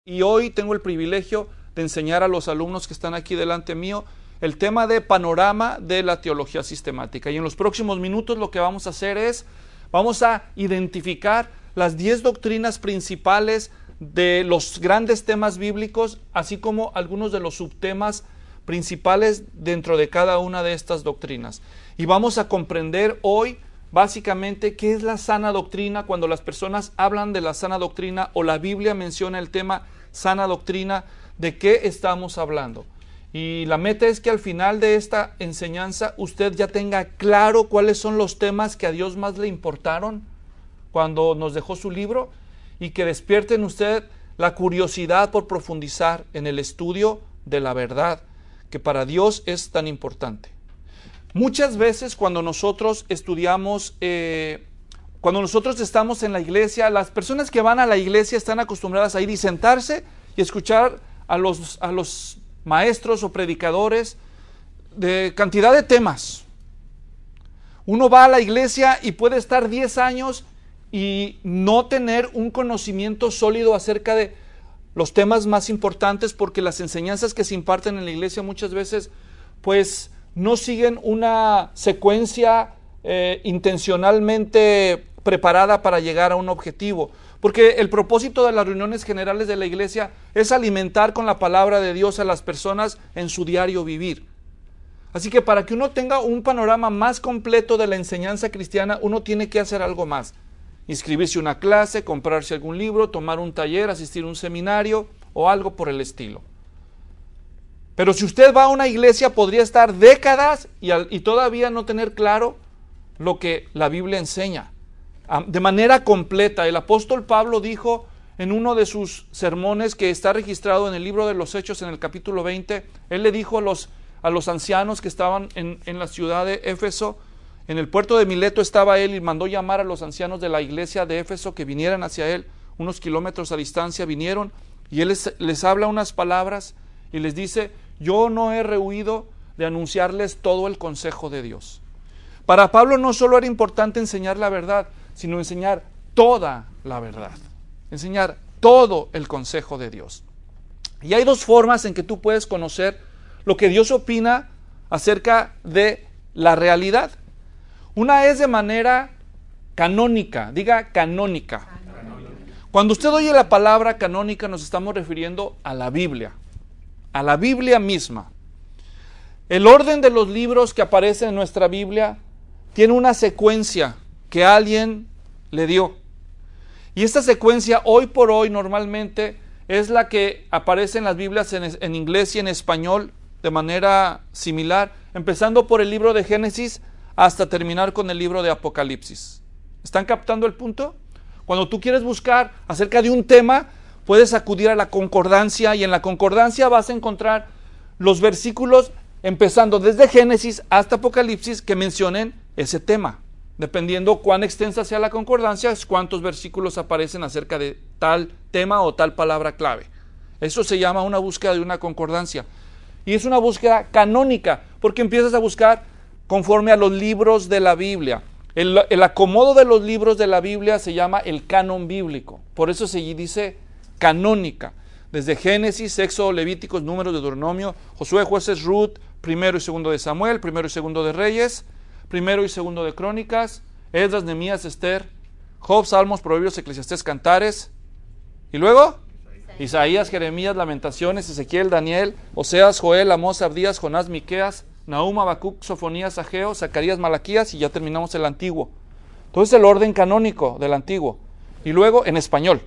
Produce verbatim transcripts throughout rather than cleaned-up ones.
Y hoy tengo el privilegio de enseñar a los alumnos que están aquí delante mío el tema de panorama de la teología sistemática. Y en los próximos minutos lo que vamos a hacer es, vamos a identificar las diez doctrinas principales de los grandes temas bíblicos, así como algunos de los subtemas principales dentro de cada una de estas doctrinas. Y vamos a comprender hoy básicamente qué es la sana doctrina. Cuando las personas hablan de la sana doctrina o la Biblia menciona el tema sana doctrina, ¿de qué estamos hablando? Y la meta es que al final de esta enseñanza usted ya tenga claro cuáles son los temas que a Dios más le importaron cuando nos dejó su libro, y que despierte en usted la curiosidad por profundizar en el estudio de la verdad, que para Dios es tan importante. Muchas veces cuando nosotros estudiamos, eh, cuando nosotros estamos en la iglesia, las personas que van a la iglesia están acostumbradas a ir y sentarse y escuchar a los, a los maestros o predicadores de cantidad de temas. Uno va a la iglesia y puede estar diez años y no tener un conocimiento sólido acerca de los temas más importantes, porque las enseñanzas que se imparten en la iglesia muchas veces pues no siguen una secuencia eh, intencionalmente preparada para llegar a un objetivo. Porque el propósito de las reuniones generales de la iglesia es alimentar con la palabra de Dios a las personas en su diario vivir. Así que para que uno tenga un panorama más completo de la enseñanza cristiana, uno tiene que hacer algo más. Inscribirse a una clase, comprarse algún libro, tomar un taller, asistir a un seminario o algo por el estilo. Pero si usted va a una iglesia, podría estar décadas y, al, y todavía no tener claro lo que la Biblia enseña de manera completa. El apóstol Pablo dijo en uno de sus sermones, que está registrado en el libro de los Hechos en el capítulo veinte, él le dijo a los, a los ancianos que estaban en, en la ciudad de Éfeso, en el puerto de Mileto estaba él, y mandó llamar a los ancianos de la iglesia de Éfeso que vinieran hacia él, unos kilómetros a distancia vinieron, y él les, les habla unas palabras y les dice: yo no he rehuido de anunciarles todo el consejo de Dios. Para Pablo no solo era importante enseñar la verdad, sino enseñar toda la verdad, enseñar todo el consejo de Dios. Y hay dos formas en que tú puedes conocer lo que Dios opina acerca de la realidad. Una es de manera canónica, diga canónica. Cuando usted oye la palabra canónica, nos estamos refiriendo a la Biblia, a la Biblia misma. El orden de los libros que aparecen en nuestra Biblia tiene una secuencia que alguien le dio. Y esta secuencia hoy por hoy normalmente es la que aparece en las Biblias en, en inglés y en español de manera similar, empezando por el libro de Génesis hasta terminar con el libro de Apocalipsis. ¿Están captando el punto? Cuando tú quieres buscar acerca de un tema, puedes acudir a la concordancia, y en la concordancia vas a encontrar los versículos empezando desde Génesis hasta Apocalipsis que mencionen ese tema. Dependiendo cuán extensa sea la concordancia, es cuántos versículos aparecen acerca de tal tema o tal palabra clave. Eso se llama una búsqueda de una concordancia. Y es una búsqueda canónica, porque empiezas a buscar conforme a los libros de la Biblia. El, el acomodo de los libros de la Biblia se llama el canon bíblico. Por eso se dice canónica. Desde Génesis, Éxodo, Levíticos, Números, Deuteronomio, Josué, Jueces, Ruth, primero y segundo de Samuel, primero y segundo de Reyes, primero y segundo de Crónicas, Esdras, Nehemías, Esther, Job, Salmos, Proverbios, Eclesiastés, Cantares. Y luego, Isaías, Isaías, Jeremías, Lamentaciones, Ezequiel, Daniel, Oseas, Joel, Amós, Abdías, Jonás, Miqueas, Nahum, Habacuc, Sofonías, Ageo, Zacarías, Malaquías, y ya terminamos el Antiguo. Entonces el orden canónico del Antiguo. Y luego en español.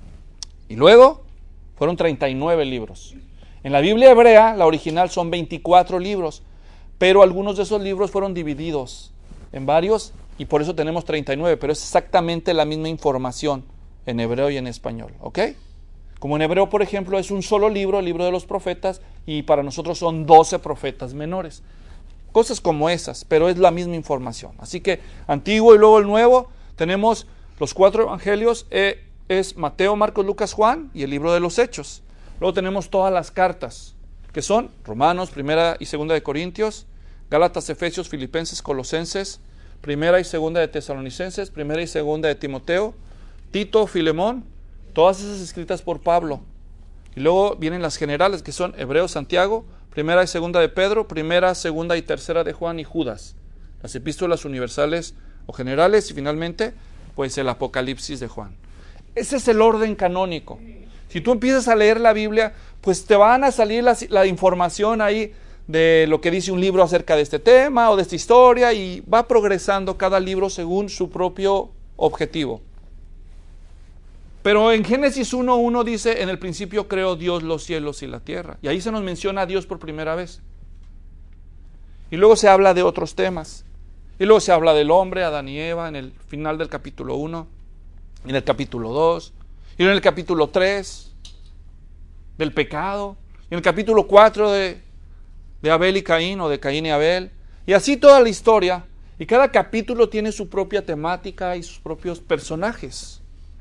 Y luego fueron treinta y nueve libros. En la Biblia hebrea, la original, son veinticuatro libros, pero algunos de esos libros fueron divididos en varios, y por eso tenemos treinta y nueve, pero es exactamente la misma información en hebreo y en español, ¿ok? Como en hebreo, por ejemplo, es un solo libro, el libro de los profetas, y para nosotros son doce profetas menores. Cosas como esas, pero es la misma información. Así que Antiguo y luego el Nuevo, tenemos los cuatro evangelios, eh, es Mateo, Marcos, Lucas, Juan, y el libro de los Hechos. Luego tenemos todas las cartas, que son Romanos, Primera y Segunda de Corintios, Gálatas, Efesios, Filipenses, Colosenses, Primera y Segunda de Tesalonicenses, Primera y Segunda de Timoteo, Tito, Filemón, todas esas escritas por Pablo. Y luego vienen las generales, que son Hebreos, Santiago, Primera y Segunda de Pedro, Primera, Segunda y Tercera de Juan y Judas. Las epístolas universales o generales y finalmente, pues el Apocalipsis de Juan. Ese es el orden canónico. Si tú empiezas a leer la Biblia, pues te van a salir la, la información ahí de lo que dice un libro acerca de este tema o de esta historia y va progresando cada libro según su propio objetivo. Pero en Génesis uno uno dice, en el principio creó Dios los cielos y la tierra. Y ahí se nos menciona a Dios por primera vez. Y luego se habla de otros temas. Y luego se habla del hombre, Adán y Eva, en el final del capítulo uno, en el capítulo dos, y en el capítulo tres, del pecado, y en el capítulo cuatro de, de Abel y Caín, o de Caín y Abel. Y así toda la historia. Y cada capítulo tiene su propia temática y sus propios personajes.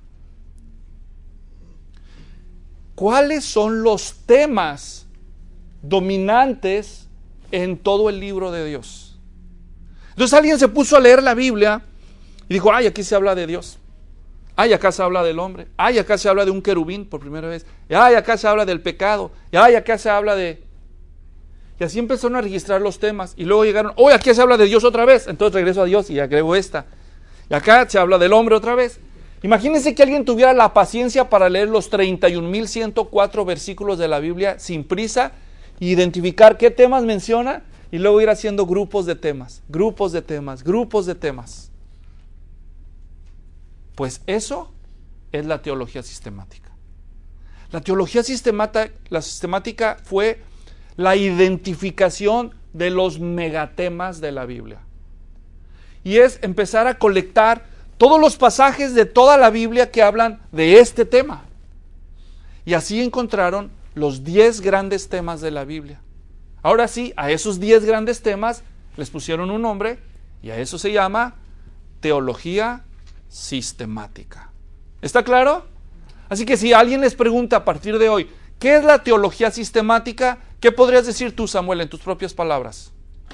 ¿Cuáles son los temas dominantes en todo el libro de Dios? Entonces alguien se puso a leer la Biblia y dijo, ay, aquí se habla de Dios. Ay, acá se habla del hombre. Ay, acá se habla de un querubín por primera vez. Ay, acá se habla del pecado. Ay, acá se habla de... Y así empezaron a registrar los temas. Y luego llegaron, oh, aquí se habla de Dios otra vez. Entonces regreso a Dios y agrego esta. Y acá se habla del hombre otra vez. Imagínense que alguien tuviera la paciencia para leer los treinta y un mil ciento cuatro versículos de la Biblia sin prisa, identificar qué temas menciona y luego ir haciendo grupos de temas, grupos de temas, grupos de temas. Pues eso es la teología sistemática. La teología sistemática, la sistemática fue la identificación de los megatemas de la Biblia. Y es empezar a colectar todos los pasajes de toda la Biblia que hablan de este tema. Y así encontraron los diez grandes temas de la Biblia. Ahora sí, a esos diez grandes temas les pusieron un nombre y a eso se llama teología sistemática. ¿Está claro? Así que si alguien les pregunta a partir de hoy, ¿qué es la teología sistemática? ¿Qué podrías decir tú, Samuel, en tus propias palabras?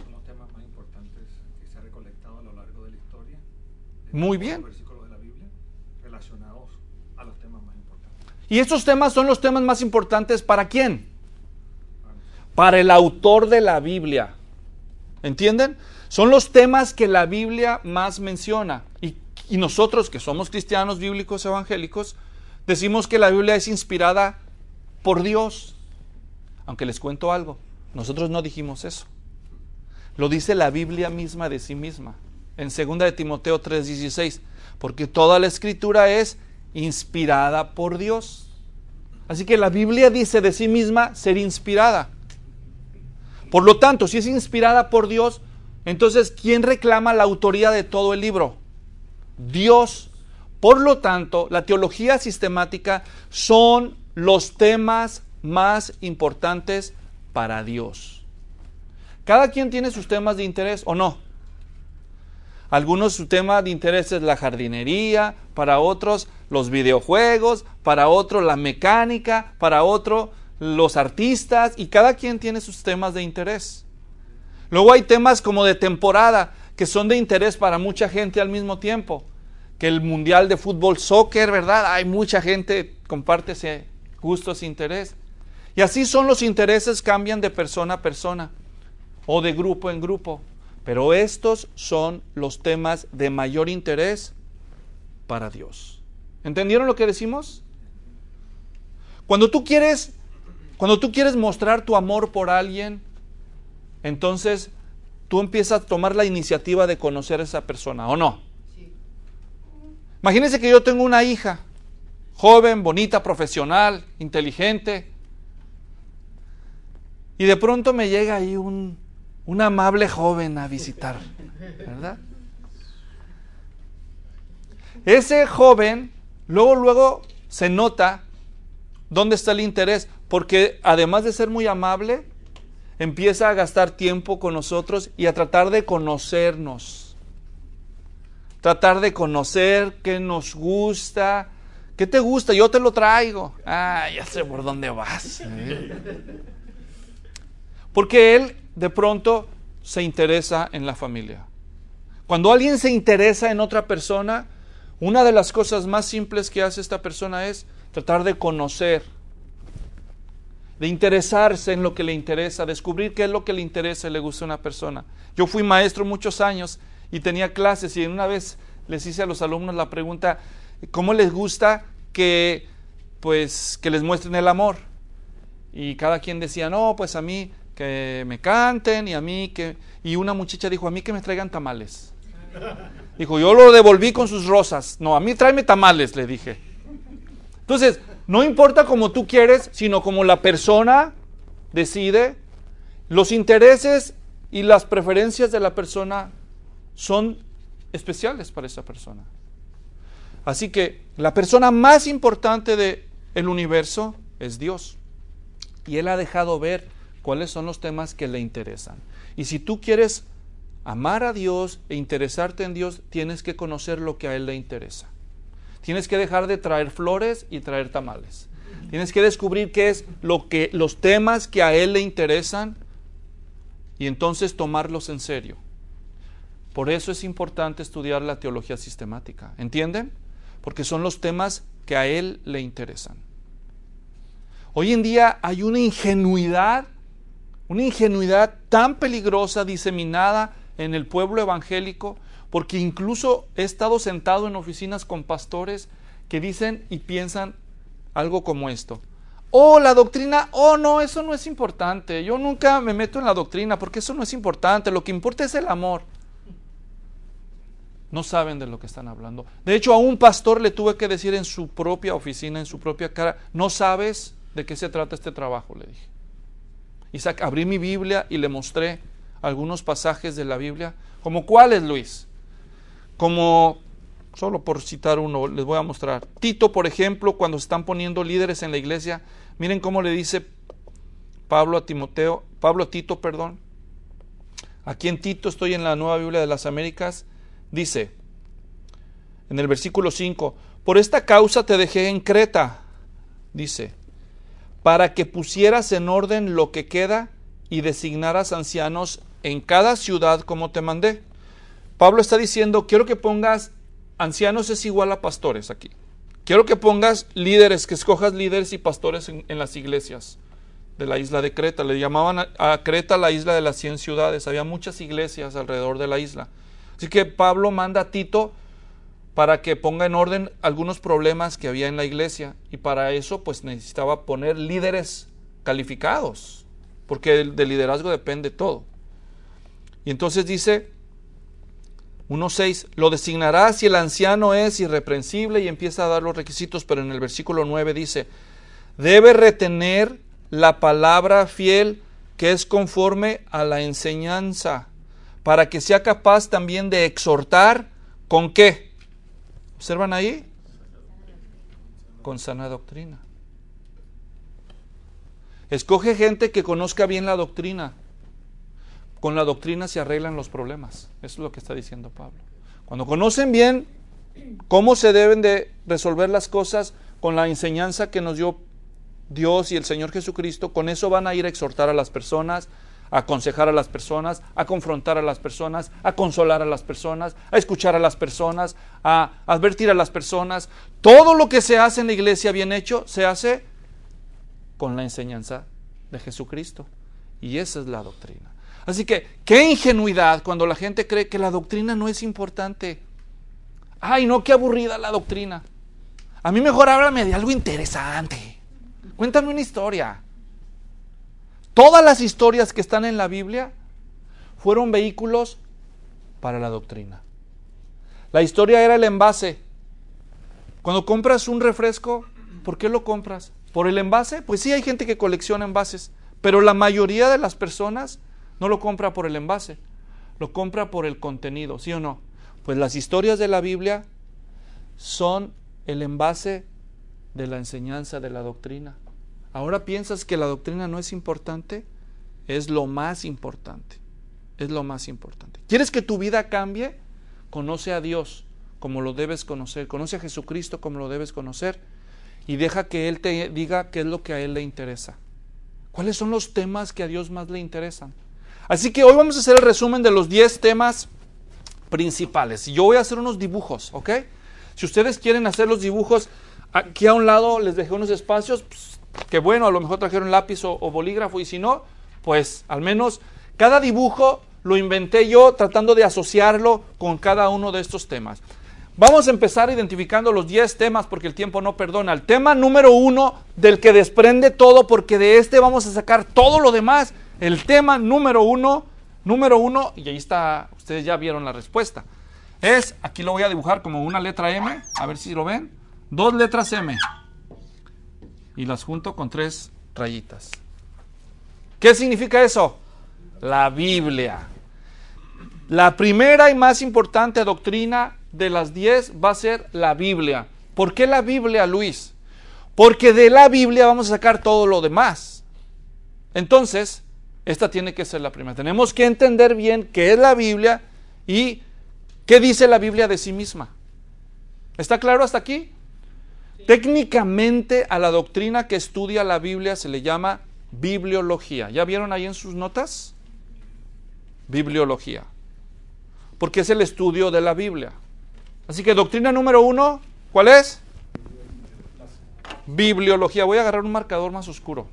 Muy bien. Versículos de la Biblia relacionados a los temas más importantes. Y estos temas son los temas más importantes ¿para quién? Para el autor de la Biblia. ¿Entienden? Son los temas que la Biblia más menciona. Y, y nosotros, que somos cristianos bíblicos evangélicos, decimos que la Biblia es inspirada por Dios. Aunque les cuento algo, nosotros no dijimos eso. Lo dice la Biblia misma de sí misma. En segunda de Timoteo tres dieciséis, porque toda la escritura es inspirada por Dios. Así que la Biblia dice de sí misma ser inspirada. Por lo tanto, si es inspirada por Dios, entonces ¿quién reclama la autoría de todo el libro? Dios. Por lo tanto, la teología sistemática son los temas más importantes para Dios. Cada quien tiene sus temas de interés, ¿o no? Algunos su tema de interés es la jardinería, para otros los videojuegos, para otros la mecánica, para otro los artistas, y cada quien tiene sus temas de interés. Luego hay temas como de temporada, que son de interés para mucha gente al mismo tiempo. Que el mundial de fútbol, soccer, ¿verdad? Hay mucha gente que comparte ese gusto, ese interés. Y así son los intereses, cambian de persona a persona, o de grupo en grupo. Pero estos son los temas de mayor interés para Dios. ¿Entendieron lo que decimos? Cuando tú quieres, cuando tú quieres mostrar tu amor por alguien, entonces tú empiezas a tomar la iniciativa de conocer a esa persona, ¿o no? Sí. Imagínense que yo tengo una hija, joven, bonita, profesional, inteligente, y de pronto me llega ahí un un amable joven a visitar, ¿verdad? Ese joven, luego, luego se nota dónde está el interés, porque además de ser muy amable, empieza a gastar tiempo con nosotros y a tratar de conocernos. Tratar de conocer qué nos gusta, qué te gusta, yo te lo traigo. Ah, ya sé por dónde vas. ¿Eh? Porque él de pronto se interesa en la familia. Cuando alguien se interesa en otra persona, una de las cosas más simples que hace esta persona es tratar de conocer de interesarse en lo que le interesa, descubrir qué es lo que le interesa y le gusta a una persona. Yo fui maestro muchos años y tenía clases y una vez les hice a los alumnos la pregunta, ¿cómo les gusta que, pues, que les muestren el amor? Y cada quien decía, no, pues a mí que me canten y a mí que... Y una muchacha dijo, a mí que me traigan tamales. Dijo, yo lo devolví con sus rosas. No, a mí tráeme tamales, le dije. Entonces, no importa como tú quieres, sino como la persona decide. Los intereses y las preferencias de la persona son especiales para esa persona. Así que la persona más importante del universo es Dios. Y Él ha dejado ver cuáles son los temas que le interesan. Y si tú quieres amar a Dios e interesarte en Dios, tienes que conocer lo que a Él le interesa. Tienes que dejar de traer flores y traer tamales. Tienes que descubrir qué es lo que, los temas que a Él le interesan y entonces tomarlos en serio. Por eso es importante estudiar la teología sistemática. ¿Entienden? Porque son los temas que a Él le interesan. Hoy en día hay una ingenuidad, una ingenuidad tan peligrosa diseminada en el pueblo evangélico, porque incluso he estado sentado en oficinas con pastores que dicen y piensan algo como esto. Oh, la doctrina, oh no, eso no es importante. Yo nunca me meto en la doctrina porque eso no es importante. Lo que importa es el amor. No saben de lo que están hablando. De hecho, a un pastor le tuve que decir en su propia oficina, en su propia cara, no sabes de qué se trata este trabajo, le dije. Y sac- abrí mi Biblia y le mostré algunos pasajes de la Biblia. ¿Como cuáles, Luis? Como, solo por citar uno, les voy a mostrar. Tito, por ejemplo, cuando se están poniendo líderes en la iglesia, miren cómo le dice Pablo a Timoteo, Pablo a Tito, perdón. Aquí en Tito, estoy en la Nueva Biblia de las Américas, dice, en el versículo cinco, por esta causa te dejé en Creta, dice, para que pusieras en orden lo que queda y designaras ancianos en cada ciudad como te mandé. Pablo está diciendo, quiero que pongas, ancianos es igual a pastores aquí. Quiero que pongas líderes, que escojas líderes y pastores en, en las iglesias de la isla de Creta. Le llamaban a, a Creta la isla de las cien ciudades. Había muchas iglesias alrededor de la isla. Así que Pablo manda a Tito para que ponga en orden algunos problemas que había en la iglesia. Y para eso pues necesitaba poner líderes calificados, porque del, del liderazgo depende todo. Y entonces dice uno seis, lo designará si el anciano es irreprensible, y empieza a dar los requisitos, pero en el versículo nueve dice, debe retener la palabra fiel que es conforme a la enseñanza, para que sea capaz también de exhortar, ¿con qué? ¿Observan ahí? Con sana doctrina. Escoge gente que conozca bien la doctrina. Con la doctrina se arreglan los problemas. Eso es lo que está diciendo Pablo. Cuando conocen bien cómo se deben de resolver las cosas con la enseñanza que nos dio Dios y el Señor Jesucristo, con eso van a ir a exhortar a las personas, a aconsejar a las personas, a confrontar a las personas, a consolar a las personas, a escuchar a las personas, a advertir a las personas. Todo lo que se hace en la iglesia bien hecho, se hace con la enseñanza de Jesucristo. Y esa es la doctrina. Así que, qué ingenuidad cuando la gente cree que la doctrina no es importante. Ay, no, qué aburrida la doctrina. A mí mejor háblame de algo interesante. Cuéntame una historia. Todas las historias que están en la Biblia fueron vehículos para la doctrina. La historia era el envase. Cuando compras un refresco, ¿por qué lo compras? ¿Por el envase? Pues sí, hay gente que colecciona envases, pero la mayoría de las personas no lo compra por el envase, lo compra por el contenido, ¿sí o no? Pues las historias de la Biblia son el envase de la enseñanza de la doctrina. ¿Ahora piensas que la doctrina no es importante? Es lo más importante. Es lo más importante. ¿Quieres que tu vida cambie? Conoce a Dios como lo debes conocer. Conoce a Jesucristo como lo debes conocer. Y deja que Él te diga qué es lo que a Él le interesa. ¿Cuáles son los temas que a Dios más le interesan? Así que hoy vamos a hacer el resumen de los diez temas principales. Y yo voy a hacer unos dibujos, ¿ok? Si ustedes quieren hacer los dibujos, aquí a un lado les dejé unos espacios, pues, que bueno, a lo mejor trajeron lápiz o, o bolígrafo, y si no, pues al menos cada dibujo lo inventé yo tratando de asociarlo con cada uno de estos temas. Vamos a empezar identificando los diez temas porque el tiempo no perdona. El tema número uno, del que desprende todo, porque de este vamos a sacar todo lo demás. El tema número uno, número uno, y ahí está, ustedes ya vieron la respuesta. Es, aquí lo voy a dibujar como una letra M, a ver si lo ven. Dos letras M. Y las junto con tres rayitas. ¿Qué significa eso? La Biblia. La primera y más importante doctrina de las diez va a ser la Biblia. ¿Por qué la Biblia, Luis? Porque de la Biblia vamos a sacar todo lo demás. Entonces, esta tiene que ser la primera. Tenemos que entender bien qué es la Biblia y qué dice la Biblia de sí misma. ¿Está claro hasta aquí? Sí. Técnicamente a la doctrina que estudia la Biblia se le llama bibliología. ¿Ya vieron ahí en sus notas? Bibliología. Porque es el estudio de la Biblia. Así que doctrina número uno, ¿cuál es? Bibliología. Voy a agarrar un marcador más oscuro.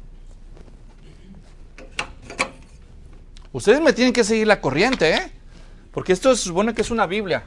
Ustedes me tienen que seguir la corriente, ¿eh? Porque esto se supone que es una Biblia.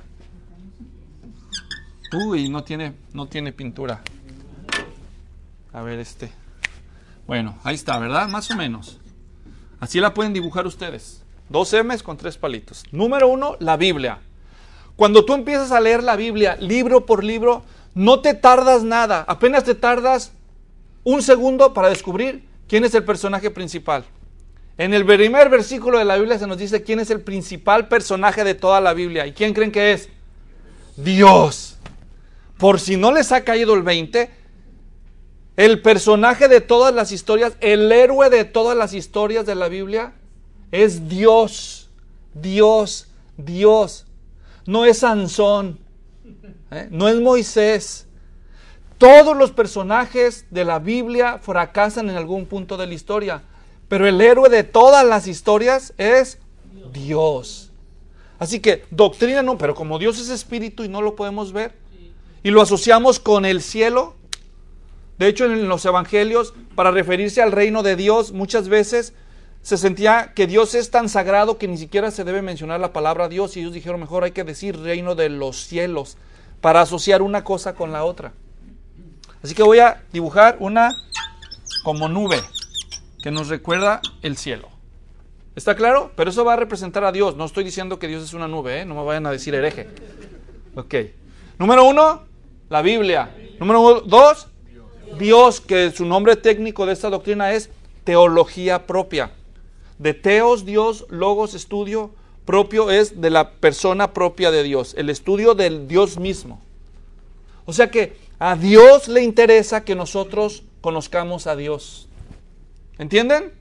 Uy, no tiene, no tiene pintura. A ver este. Bueno, ahí está, ¿verdad? Más o menos. Así la pueden dibujar ustedes. Dos M's con tres palitos. Número uno, la Biblia. Cuando tú empiezas a leer la Biblia, libro por libro, no te tardas nada. Apenas te tardas un segundo para descubrir quién es el personaje principal. En el primer versículo de la Biblia se nos dice quién es el principal personaje de toda la Biblia. ¿Y quién creen que es? Dios. Por si no les ha caído el veinte, el personaje de todas las historias, el héroe de todas las historias de la Biblia es Dios. Dios, Dios. No es Sansón, ¿eh? No es Moisés. Todos los personajes de la Biblia fracasan en algún punto de la historia, pero el héroe de todas las historias es Dios. Dios. Así que doctrina no, pero como Dios es espíritu y no lo podemos ver, y lo asociamos con el cielo. De hecho, en los evangelios, para referirse al reino de Dios, muchas veces se sentía que Dios es tan sagrado que ni siquiera se debe mencionar la palabra Dios, y ellos dijeron mejor hay que decir reino de los cielos para asociar una cosa con la otra. Así que voy a dibujar una como nube que nos recuerda el cielo. ¿Está claro? Pero eso va a representar a Dios. No estoy diciendo que Dios es una nube, ¿eh? No me vayan a decir hereje. Ok. Número uno, la Biblia. Número dos, Dios, que su nombre técnico de esta doctrina es teología propia. De teos, Dios, logos, estudio, propio es de la persona propia de Dios, el estudio del Dios mismo. O sea que a Dios le interesa que nosotros conozcamos a Dios. ¿Entienden?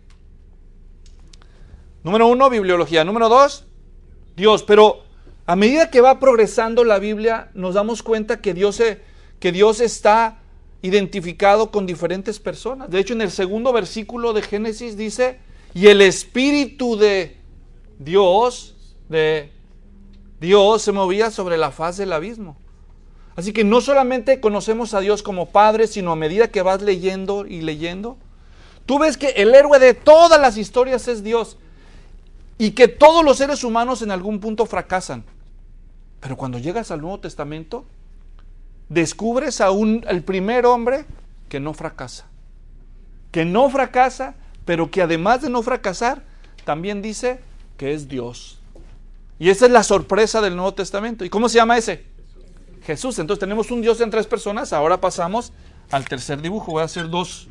Número uno, bibliología. Número dos, Dios. Pero a medida que va progresando la Biblia, nos damos cuenta que Dios, se, que Dios está identificado con diferentes personas. De hecho, en el segundo versículo de Génesis dice, y el Espíritu de Dios, de Dios se movía sobre la faz del abismo. Así que no solamente conocemos a Dios como Padre, sino a medida que vas leyendo y leyendo, tú ves que el héroe de todas las historias es Dios, y que todos los seres humanos en algún punto fracasan. Pero cuando llegas al Nuevo Testamento, descubres a un, el primer hombre que no fracasa. Que no fracasa, pero que además de no fracasar, también dice que es Dios. Y esa es la sorpresa del Nuevo Testamento. ¿Y cómo se llama ese? Jesús. Jesús. Entonces tenemos un Dios en tres personas. Ahora pasamos al tercer dibujo. Voy a hacer dos.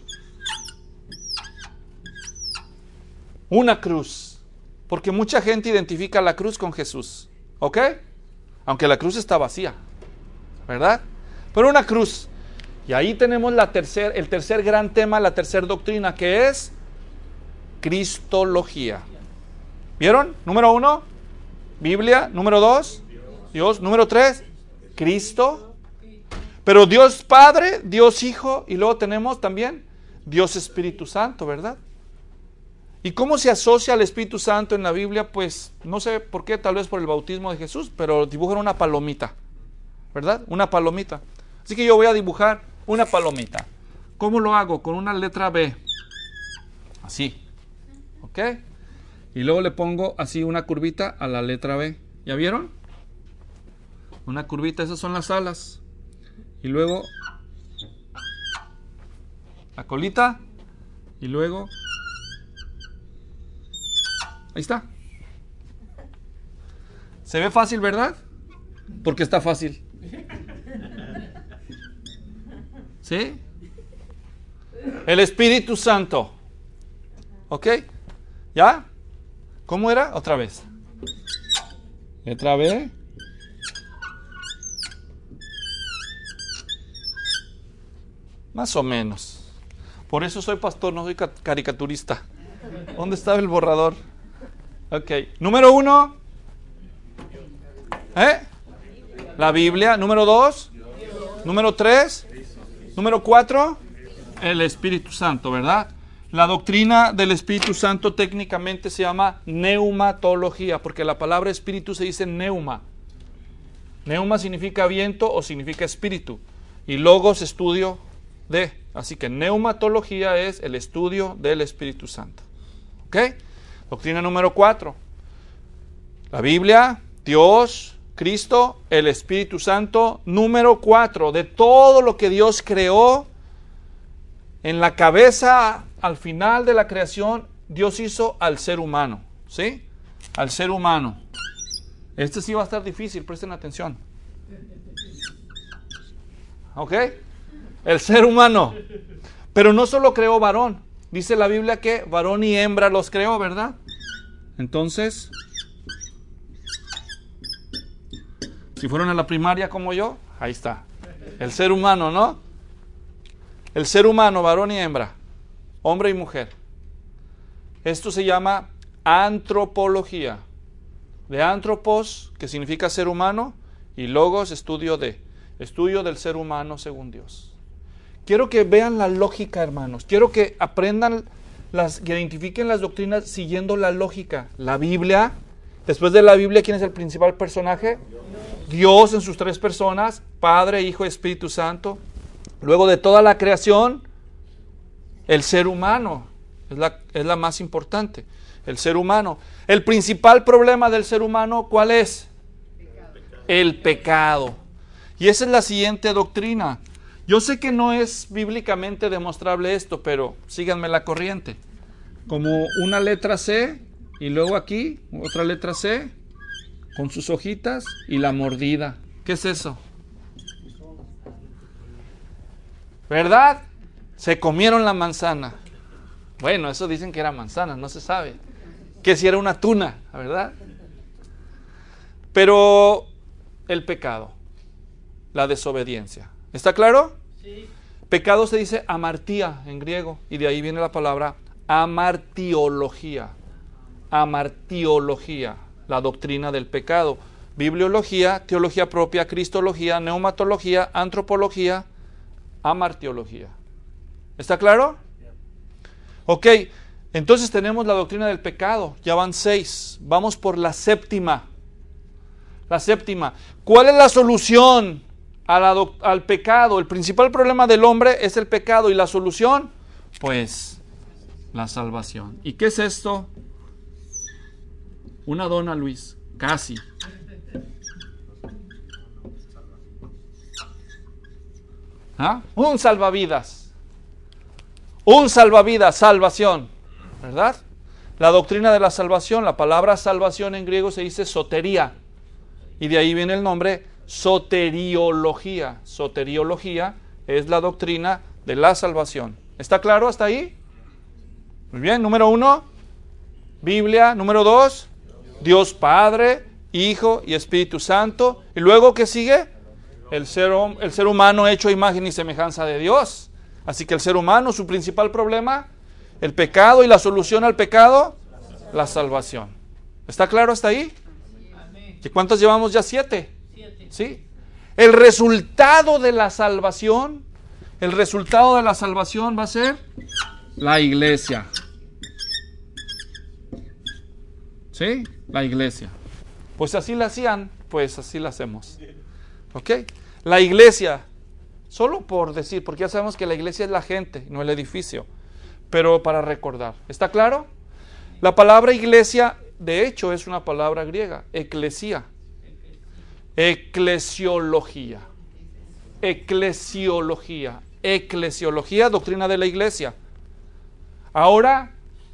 Una cruz. Porque mucha gente identifica la cruz con Jesús. ¿Ok? Aunque la cruz está vacía. ¿Verdad? Pero una cruz. Y ahí tenemos la tercer, el tercer gran tema, la tercera doctrina, que es Cristología. ¿Vieron? Número uno, Biblia. Número dos, Dios. Número tres, Cristo. Pero Dios Padre, Dios Hijo, y luego tenemos también Dios Espíritu Santo, ¿verdad? ¿Y cómo se asocia al Espíritu Santo en la Biblia? Pues no sé por qué, tal vez por el bautismo de Jesús, pero dibujan una palomita, ¿verdad? Una palomita. Así que yo voy a dibujar una palomita. ¿Cómo lo hago? Con una letra B. Así. ¿Ok? Y luego le pongo así una curvita a la letra B. ¿Ya vieron? Una curvita, esas son las alas. Y luego la colita. Y luego ahí está. Se ve fácil, ¿verdad? Porque está fácil. ¿Sí? El Espíritu Santo. ¿Ok? ¿Ya? ¿Cómo era? Otra vez. Letra B. Más o menos. Por eso soy pastor, no soy caricaturista. ¿Dónde estaba el borrador? Ok. Número uno. ¿Eh? La Biblia. Número dos. Número tres. Número cuatro. El Espíritu Santo, ¿verdad? La doctrina del Espíritu Santo técnicamente se llama neumatología, porque la palabra espíritu se dice neuma. Neuma significa viento o significa espíritu. Y logos, estudio de. Así que neumatología es el estudio del Espíritu Santo. ¿Ok? Doctrina número cuatro. La Biblia, Dios, Cristo, el Espíritu Santo. Número cuatro. De todo lo que Dios creó, en la cabeza, al final de la creación, Dios hizo al ser humano. ¿Sí? Al ser humano. Este sí va a estar difícil, presten atención. ¿Ok? El ser humano. Pero no solo creó varón. Dice la Biblia que varón y hembra los creó, ¿verdad? Entonces, si fueron a la primaria como yo, ahí está. El ser humano, ¿no? El ser humano, varón y hembra, hombre y mujer. Esto se llama antropología. De antropos, que significa ser humano, y logos, estudio de. Estudio del ser humano según Dios. Quiero que vean la lógica, hermanos. Quiero que aprendan, las, que identifiquen las doctrinas siguiendo la lógica. La Biblia. Después de la Biblia, ¿quién es el principal personaje? Dios en sus tres personas, Padre, Hijo y Espíritu Santo. Luego de toda la creación, el ser humano es la, es la más importante. El ser humano. El principal problema del ser humano, ¿cuál es? Pecado. El pecado. Y esa es la siguiente doctrina. Yo sé que no es bíblicamente demostrable esto, pero síganme la corriente. Como una letra C, y luego aquí, otra letra C, con sus hojitas, y la mordida. ¿Qué es eso? ¿Verdad? Se comieron la manzana. Bueno, eso dicen que era manzana, no se sabe. Que si era una tuna, ¿verdad? Pero el pecado, la desobediencia. ¿Está claro? Sí. Pecado se dice amartía en griego, y de ahí viene la palabra amartiología. Amartiología, la doctrina del pecado. Bibliología, teología propia, cristología, neumatología, antropología, amartiología. ¿Está claro? Ok, entonces tenemos la doctrina del pecado. Ya van seis. Vamos por la séptima. La séptima. ¿Cuál es la solución a la doc- al pecado? El principal problema del hombre es el pecado. ¿Y la solución? Pues la salvación. ¿Y qué es esto? Una dona, Luis. Casi. ¿Ah? Un salvavidas. Un salvavidas, salvación. ¿Verdad? La doctrina de la salvación, la palabra salvación en griego se dice sotería. Y de ahí viene el nombre soteriología. Soteriología es la doctrina de la salvación. ¿Está claro hasta ahí? Muy bien, número uno, Biblia. Número dos, Dios Padre, Hijo y Espíritu Santo. Y luego, ¿qué sigue? El ser, el ser humano hecho a imagen y semejanza de Dios. Así que el ser humano, su principal problema, el pecado, y la solución al pecado, la salvación. ¿Está claro hasta ahí? ¿Y cuántos llevamos ya? Siete. ¿Sí? El resultado de la salvación, el resultado de la salvación va a ser la iglesia. ¿Sí? La iglesia. Pues así la hacían, pues así la hacemos. ¿Ok? La iglesia. Solo por decir, porque ya sabemos que la iglesia es la gente, no el edificio. Pero para recordar. ¿Está claro? La palabra iglesia, de hecho, es una palabra griega, eclesía. Eclesiología. Eclesiología. Eclesiología, doctrina de la iglesia. Ahora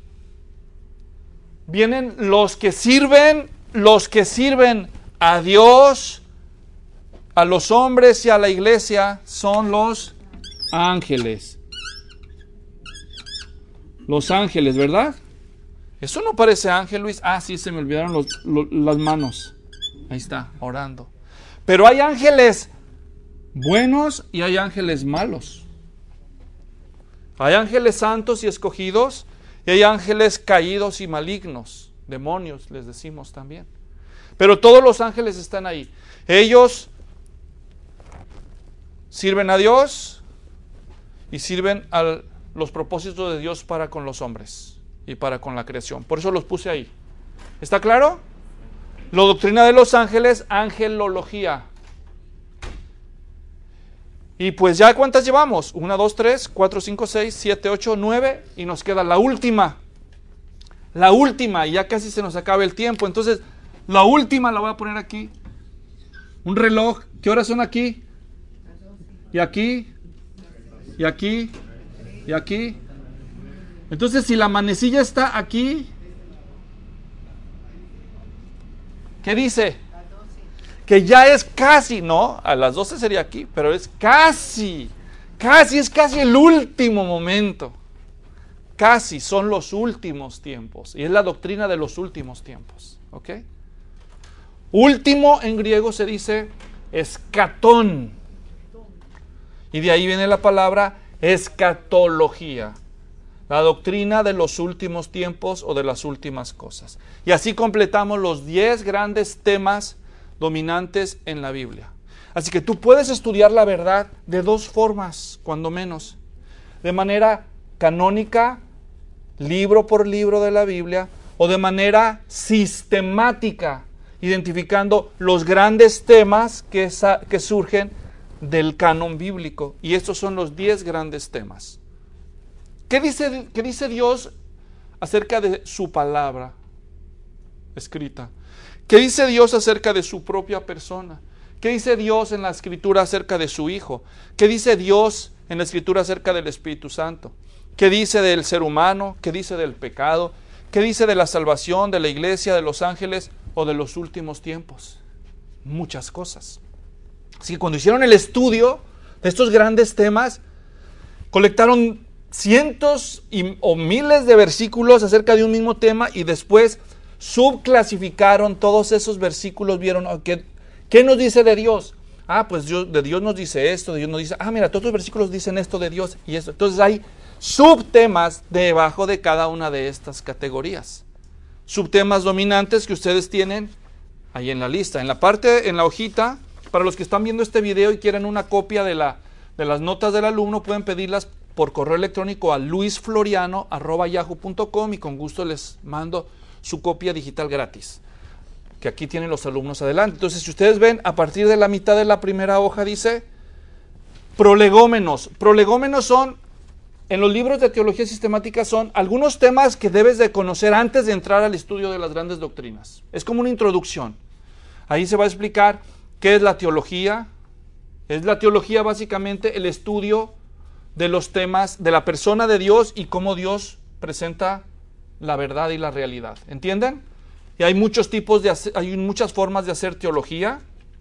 vienen los que sirven, los que sirven a Dios, a los hombres y a la iglesia, son los ángeles. Los ángeles, ¿verdad? Eso no parece ángel, Luis. Ah, sí, se me olvidaron los, los, las manos. Ahí está, orando. Pero hay ángeles buenos y hay ángeles malos. Hay ángeles santos y escogidos y hay ángeles caídos y malignos. Demonios, les decimos también. Pero todos los ángeles están ahí. Ellos sirven a Dios y sirven a los propósitos de Dios para con los hombres y para con la creación. Por eso los puse ahí. ¿Está claro? La doctrina de los ángeles, angelología. Y pues ya, ¿cuántas llevamos? Una, dos, tres, cuatro, cinco, seis, siete, ocho, nueve. Y nos queda la última. La última. Y ya casi se nos acaba el tiempo. Entonces, la última la voy a poner aquí. Un reloj. ¿Qué horas son aquí? Y aquí. Y aquí. Y aquí. Entonces, si la manecilla está aquí, ¿qué dice? Que ya es casi, no, a las doce sería aquí, pero es casi, casi, es casi el último momento. Casi son los últimos tiempos. Y es la doctrina de los últimos tiempos. ¿Ok? Último en griego se dice escatón. Y de ahí viene la palabra escatología. La doctrina de los últimos tiempos o de las últimas cosas. Y así completamos los diez grandes temas dominantes en la Biblia. Así que tú puedes estudiar la verdad de dos formas, cuando menos. De manera canónica, libro por libro de la Biblia, o de manera sistemática, identificando los grandes temas que, sa- que surgen del canon bíblico. Y estos son los diez grandes temas. ¿Qué dice, qué dice Dios acerca de su palabra escrita? ¿Qué dice Dios acerca de su propia persona? ¿Qué dice Dios en la Escritura acerca de su Hijo? ¿Qué dice Dios en la Escritura acerca del Espíritu Santo? ¿Qué dice del ser humano? ¿Qué dice del pecado? ¿Qué dice de la salvación, de la iglesia, de los ángeles o de los últimos tiempos? Muchas cosas. Así que cuando hicieron el estudio de estos grandes temas, colectaron cientos y, o miles de versículos acerca de un mismo tema y después subclasificaron todos esos versículos, vieron ¿qué, qué nos dice de Dios? Ah, pues Dios, de Dios nos dice esto, de Dios nos dice, ah, mira, todos los versículos dicen esto de Dios y esto. Entonces hay subtemas debajo de cada una de estas categorías. Subtemas dominantes que ustedes tienen ahí en la lista. En la parte, en la hojita, para los que están viendo este video y quieren una copia de, la, de las notas del alumno, pueden pedirlas por correo electrónico a luis floriano arroba yahoo punto com y con gusto les mando su copia digital gratis, que aquí tienen los alumnos adelante. Entonces, si ustedes ven, a partir de la mitad de la primera hoja dice prolegómenos. Prolegómenos son, en los libros de teología sistemática, son algunos temas que debes de conocer antes de entrar al estudio de las grandes doctrinas. Es como una introducción. Ahí se va a explicar qué es la teología. Es la teología básicamente el estudio de los temas de la persona de Dios y cómo Dios presenta la verdad y la realidad. ¿Entienden? Y hay muchos tipos de hacer, hay muchas formas de hacer teología.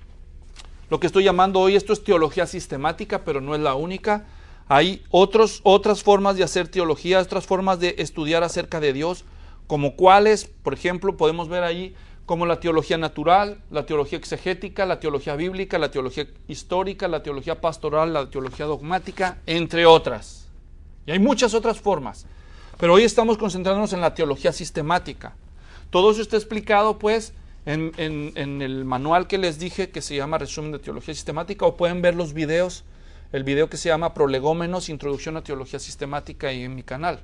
Lo que estoy llamando hoy, esto es teología sistemática, pero no es la única. Hay otros, otras formas de hacer teología, otras formas de estudiar acerca de Dios, como cuáles, por ejemplo, podemos ver ahí como la teología natural, la teología exegética, la teología bíblica, la teología histórica, la teología pastoral, la teología dogmática, entre otras. Y hay muchas otras formas. Pero hoy estamos concentrándonos en la teología sistemática. Todo eso está explicado, pues, en, en, en el manual que les dije, que se llama Resumen de Teología Sistemática, o pueden ver los videos, el video que se llama Prolegómenos, Introducción a Teología Sistemática, ahí en mi canal.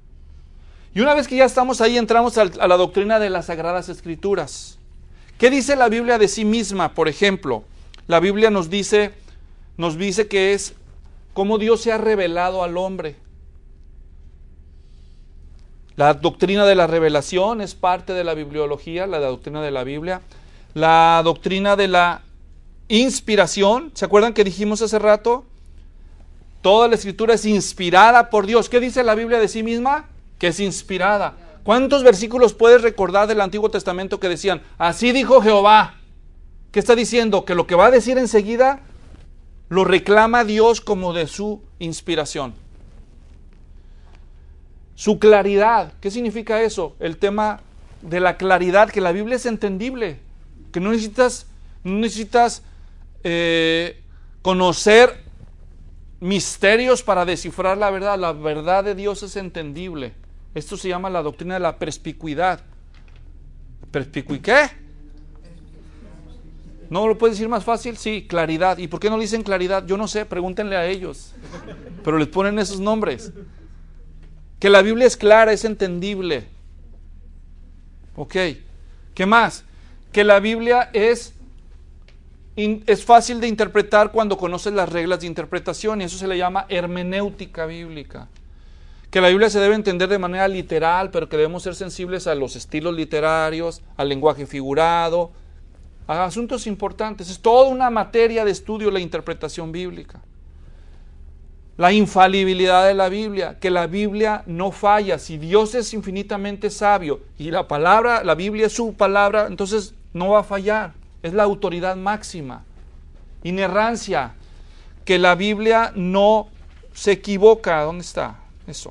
Y una vez que ya estamos ahí, entramos a la doctrina de las Sagradas Escrituras. ¿Qué dice la Biblia de sí misma? Por ejemplo, la Biblia nos dice, nos dice que es cómo Dios se ha revelado al hombre. La doctrina de la revelación es parte de la bibliología, la doctrina de la Biblia. La doctrina de la inspiración, ¿se acuerdan que dijimos hace rato? Toda la escritura es inspirada por Dios. ¿Qué dice la Biblia de sí misma? Que es inspirada. ¿Cuántos versículos puedes recordar del Antiguo Testamento que decían, así dijo Jehová? ¿Qué está diciendo? Que lo que va a decir enseguida lo reclama Dios como de su inspiración. Su claridad, ¿qué significa eso? El tema de la claridad, que la Biblia es entendible, que no necesitas, no necesitas eh, conocer misterios para descifrar la verdad. La verdad de Dios es entendible. Esto se llama la doctrina de la perspicuidad. ¿Perspicui qué? ¿No lo puedes decir más fácil? Sí, claridad. ¿Y por qué no le dicen claridad? Yo no sé, pregúntenle a ellos. Pero les ponen esos nombres. Que la Biblia es clara, es entendible. Ok. ¿Qué más? Que la Biblia es, in, es fácil de interpretar cuando conoces las reglas de interpretación, y eso se le llama hermenéutica bíblica. Que la Biblia se debe entender de manera literal, pero que debemos ser sensibles a los estilos literarios, al lenguaje figurado, a asuntos importantes. Es toda una materia de estudio la interpretación bíblica. La infalibilidad de la Biblia, que la Biblia no falla. Si Dios es infinitamente sabio y la palabra, la Biblia es su palabra, entonces no va a fallar. Es la autoridad máxima. Inerrancia, que la Biblia no se equivoca. ¿Dónde está eso?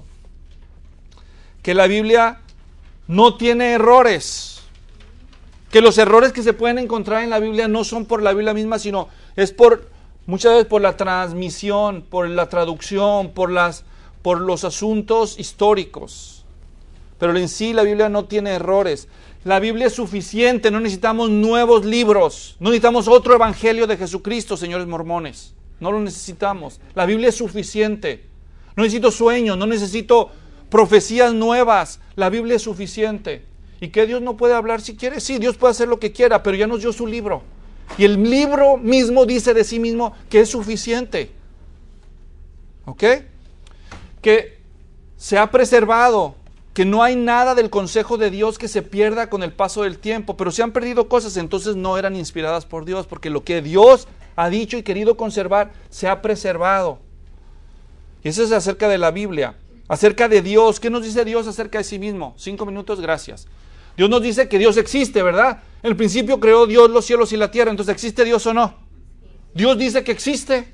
Que la Biblia no tiene errores. Que los errores que se pueden encontrar en la Biblia no son por la Biblia misma, sino es por, muchas veces por la transmisión, por la traducción, por, las, por los asuntos históricos. Pero en sí la Biblia no tiene errores. La Biblia es suficiente, no necesitamos nuevos libros, no necesitamos otro evangelio de Jesucristo, señores mormones. No lo necesitamos. La Biblia es suficiente. No necesito sueños, no necesito profecías nuevas. La Biblia es suficiente. ¿Y que Dios no puede hablar si quiere? Sí, Dios puede hacer lo que quiera, pero ya nos dio su libro. Y el libro mismo dice de sí mismo que es suficiente. ¿Ok? Que se ha preservado, que no hay nada del consejo de Dios que se pierda con el paso del tiempo, pero se han perdido cosas, entonces no eran inspiradas por Dios, porque lo que Dios ha dicho y querido conservar se ha preservado. Y eso es acerca de la Biblia. Acerca de Dios, ¿qué nos dice Dios acerca de sí mismo? Cinco minutos, gracias. Dios nos dice que Dios existe, ¿verdad? En el principio creó Dios los cielos y la tierra, entonces ¿existe Dios o no? Dios dice que existe,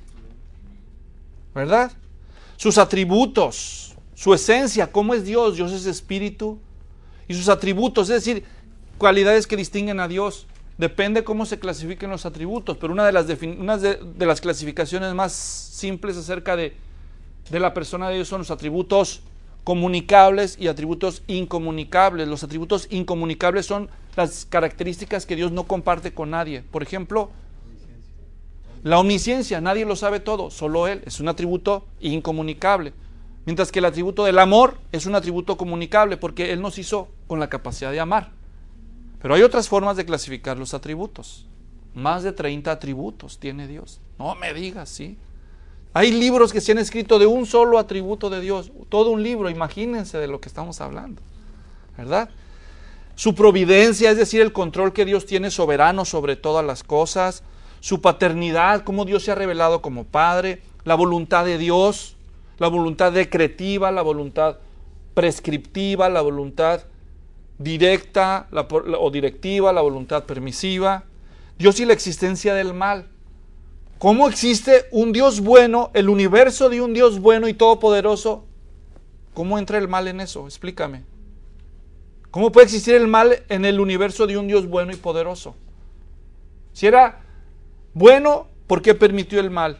¿verdad? Sus atributos, su esencia, ¿cómo es Dios? Dios es espíritu. Y sus atributos, es decir, cualidades que distinguen a Dios. Depende cómo se clasifiquen los atributos, pero una de las, una de, de las clasificaciones más simples acerca de de la persona de Dios son los atributos comunicables y atributos incomunicables. Los atributos incomunicables son las características que Dios no comparte con nadie. Por ejemplo, la omnisciencia, nadie lo sabe todo, solo Él. Es un atributo incomunicable. Mientras que el atributo del amor es un atributo comunicable, porque Él nos hizo con la capacidad de amar. Pero hay otras formas de clasificar los atributos. Más de treinta atributos tiene Dios. No me digas, sí. Hay libros que se han escrito de un solo atributo de Dios, todo un libro, imagínense de lo que estamos hablando, ¿verdad? Su providencia, es decir, el control que Dios tiene soberano sobre todas las cosas, su paternidad, cómo Dios se ha revelado como Padre, la voluntad de Dios, la voluntad decretiva, la voluntad prescriptiva, la voluntad directa la, o directiva, la voluntad permisiva, Dios y la existencia del mal. ¿Cómo existe un Dios bueno, el universo de un Dios bueno y todopoderoso? ¿Cómo entra el mal en eso? Explícame. ¿Cómo puede existir el mal en el universo de un Dios bueno y poderoso? Si era bueno, ¿por qué permitió el mal?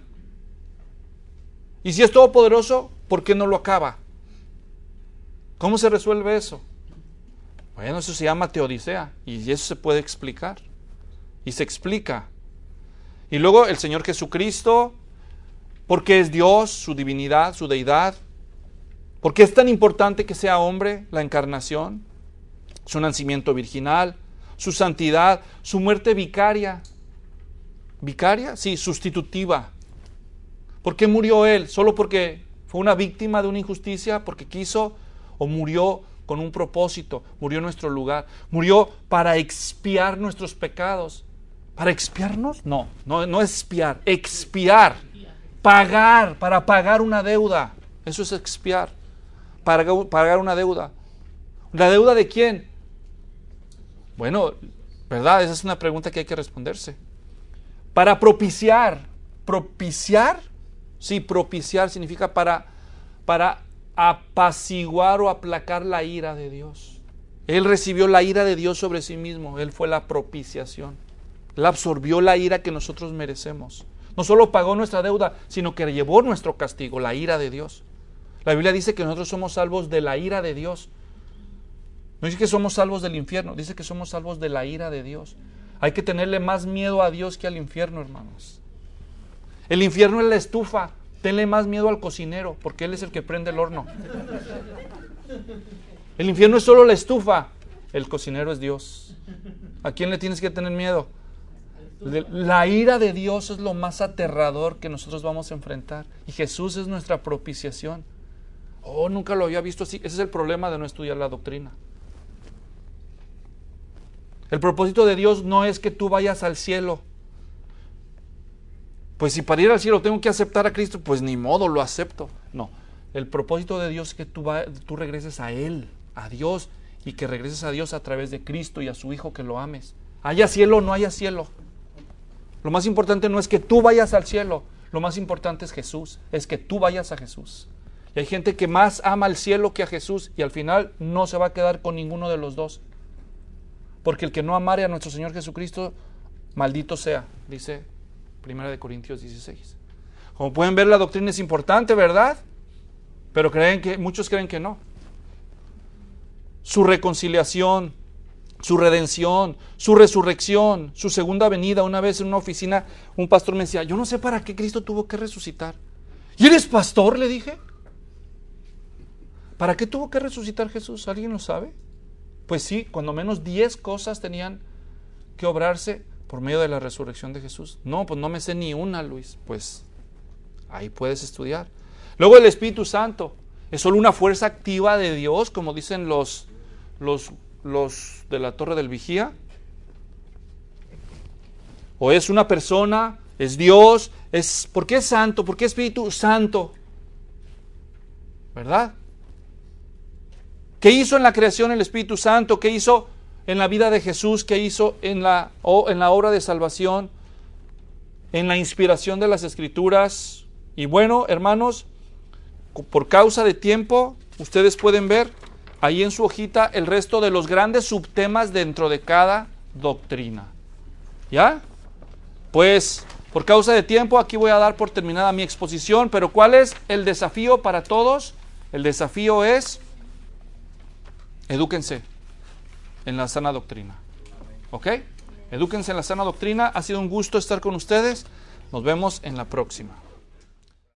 Y si es todopoderoso, ¿por qué no lo acaba? ¿Cómo se resuelve eso? Bueno, eso se llama teodicea y eso se puede explicar. Y se explica. Y luego el Señor Jesucristo, porque es Dios, su divinidad, su deidad. ¿Por qué es tan importante que sea hombre? La encarnación, su nacimiento virginal, su santidad, su muerte vicaria. ¿Vicaria? Sí, sustitutiva. ¿Por qué murió Él? ¿Solo porque fue una víctima de una injusticia? ¿Porque quiso? ¿O murió con un propósito? Murió en nuestro lugar. ¿Murió para expiar nuestros pecados? ¿Para expiarnos? No, no, no expiar, expiar. Pagar, para pagar una deuda. Eso es expiar. Para pagar una deuda. ¿La deuda de quién? Bueno, ¿verdad? Esa es una pregunta que hay que responderse. Para propiciar. ¿Propiciar? Sí, propiciar significa para, para apaciguar o aplacar la ira de Dios. Él recibió la ira de Dios sobre sí mismo. Él fue la propiciación. Él absorbió la ira que nosotros merecemos. No solo pagó nuestra deuda, sino que llevó nuestro castigo, la ira de Dios. La Biblia dice que nosotros somos salvos de la ira de Dios. No dice que somos salvos del infierno, dice que somos salvos de la ira de Dios. Hay que tenerle más miedo a Dios que al infierno, hermanos. El infierno es la estufa. Tenle más miedo al cocinero, porque Él es el que prende el horno. El infierno es solo la estufa. El cocinero es Dios. ¿A quién le tienes que tener miedo? La ira de Dios es lo más aterrador que nosotros vamos a enfrentar. Y Jesús es nuestra propiciación. Oh, nunca lo había visto así. Ese es el problema de no estudiar la doctrina. El propósito de Dios no es que tú vayas al cielo. Pues si para ir al cielo tengo que aceptar a Cristo, pues ni modo, lo acepto. No, el propósito de Dios es que tú, va, tú regreses a Él, a Dios, y que regreses a Dios a través de Cristo y a su Hijo, que lo ames. Haya cielo o no haya cielo. Lo más importante no es que tú vayas al cielo, lo más importante es Jesús, es que tú vayas a Jesús. Y hay gente que más ama al cielo que a Jesús, y al final no se va a quedar con ninguno de los dos. Porque el que no amare a nuestro Señor Jesucristo, maldito sea, dice Primera de Corintios dieciséis. Como pueden ver, la doctrina es importante, ¿verdad? Pero creen que, muchos creen que no. Su reconciliación, su redención, su resurrección, su segunda venida. Una vez en una oficina, un pastor me decía, yo no sé para qué Cristo tuvo que resucitar. ¿Y eres pastor?, le dije. ¿Para qué tuvo que resucitar Jesús? ¿Alguien lo sabe? Pues sí, cuando menos diez cosas tenían que obrarse por medio de la resurrección de Jesús. No, pues no me sé ni una, Luis. Pues ahí puedes estudiar. Luego el Espíritu Santo es solo una fuerza activa de Dios, como dicen los, los, los de la Torre del Vigía. O es una persona, es Dios, es ¿por qué es santo? ¿Por qué Espíritu Santo? ¿Verdad? ¿Qué hizo en la creación el Espíritu Santo? ¿Qué hizo en la vida de Jesús? ¿Qué hizo en la, en la obra de salvación? En la inspiración de las Escrituras. Y bueno, hermanos, por causa de tiempo, ustedes pueden ver ahí en su hojita el resto de los grandes subtemas dentro de cada doctrina. ¿Ya? Pues, por causa de tiempo, aquí voy a dar por terminada mi exposición, pero ¿cuál es el desafío para todos? El desafío es: edúquense en la sana doctrina. ¿Ok? Edúquense en la sana doctrina. Ha sido un gusto estar con ustedes. Nos vemos en la próxima.